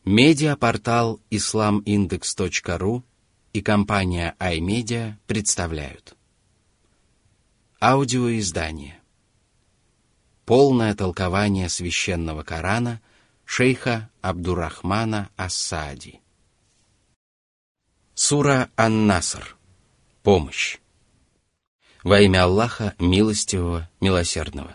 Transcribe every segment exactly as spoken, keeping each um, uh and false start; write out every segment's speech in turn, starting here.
Медиапортал ислам индекс точка ру и компания iMedia представляют аудиоиздание «Полное толкование священного Корана» шейха Абдуррахмана ас-Саади. Сура Ан-Наср. Помощь. Во имя Аллаха, милостивого, милосердного.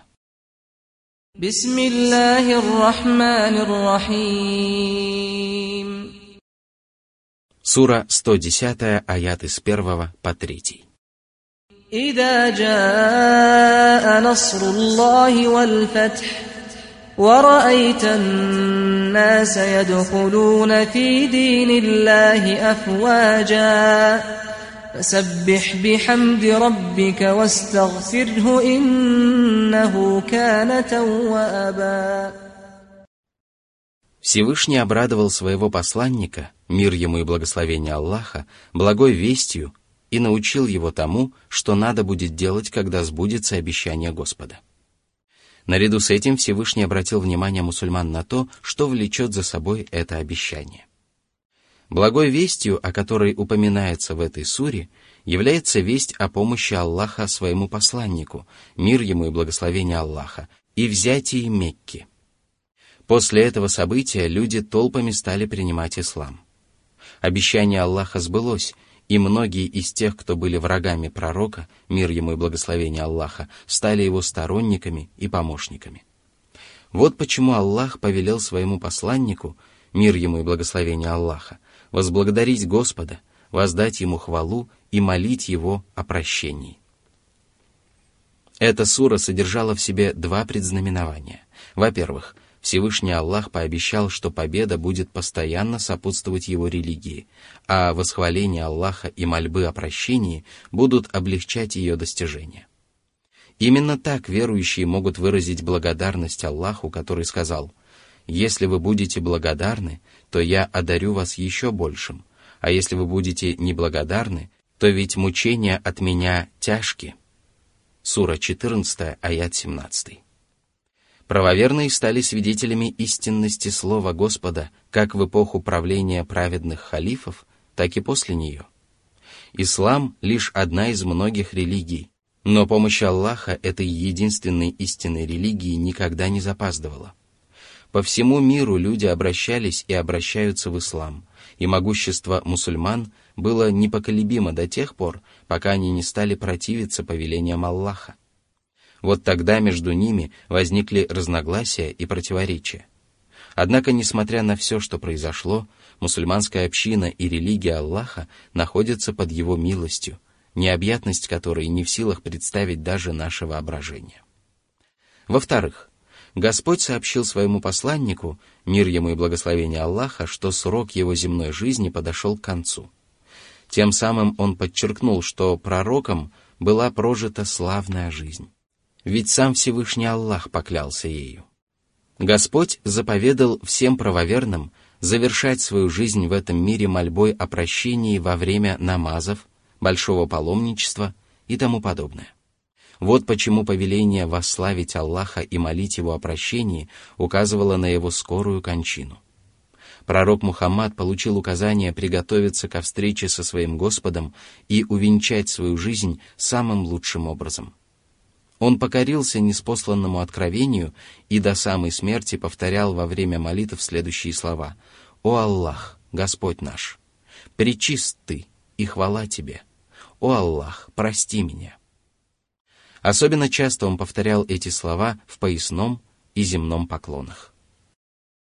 Бисмиллахир-рахманир-рахим. Сура сто десятая, аят с первого по третий. إذا جاء نصر الله والفتح ورأيت الناس يدخلون في دين الله أفواجا فسبح بحمد ربك واستغفره إنه كان توابا. Всевышний обрадовал своего посланника, мир ему и благословение Аллаха, благой вестью и научил его тому, что надо будет делать, когда сбудется обещание Господа. Наряду с этим Всевышний обратил внимание мусульман на то, что влечет за собой это обещание. Благой вестью, о которой упоминается в этой суре, является весть о помощи Аллаха своему посланнику, мир ему и благословение Аллаха, и взятии Мекки. После этого события люди толпами стали принимать ислам. Обещание Аллаха сбылось, и многие из тех, кто были врагами пророка, мир ему и благословение Аллаха, стали его сторонниками и помощниками. Вот почему Аллах повелел своему посланнику, мир ему и благословение Аллаха, возблагодарить Господа, воздать ему хвалу и молить его о прощении. Эта сура содержала в себе два предзнаменования. Во-первых, Всевышний Аллах пообещал, что победа будет постоянно сопутствовать его религии, а восхваление Аллаха и мольбы о прощении будут облегчать ее достижение. Именно так верующие могут выразить благодарность Аллаху, который сказал: «Если вы будете благодарны, то я одарю вас еще большим, а если вы будете неблагодарны, то ведь мучения от меня тяжки». Сура четырнадцатая, аят семнадцатый. Правоверные стали свидетелями истинности слова Господа как в эпоху правления праведных халифов, так и после нее. Ислам — лишь одна из многих религий, но помощь Аллаха этой единственной истинной религии никогда не запаздывала. По всему миру люди обращались и обращаются в ислам, и могущество мусульман было непоколебимо до тех пор, пока они не стали противиться повелениям Аллаха. Вот тогда между ними возникли разногласия и противоречия. Однако, несмотря на все, что произошло, мусульманская община и религия Аллаха находятся под его милостью, необъятность которой не в силах представить даже наше воображение. Во-вторых, Господь сообщил своему посланнику, мир ему и благословение Аллаха, что срок его земной жизни подошел к концу. Тем самым он подчеркнул, что пророкам была прожита славная жизнь. Ведь сам Всевышний Аллах поклялся ею. Господь заповедал всем правоверным завершать свою жизнь в этом мире мольбой о прощении во время намазов, большого паломничества и тому подобное. Вот почему повеление восславить Аллаха и молить Его о прощении указывало на Его скорую кончину. Пророк Мухаммад получил указание приготовиться ко встрече со своим Господом и увенчать свою жизнь самым лучшим образом. Он покорился ниспосланному откровению и до самой смерти повторял во время молитв следующие слова: «О Аллах, Господь наш, пречист Ты, и хвала Тебе! О Аллах, прости меня!» Особенно часто он повторял эти слова в поясном и земном поклонах.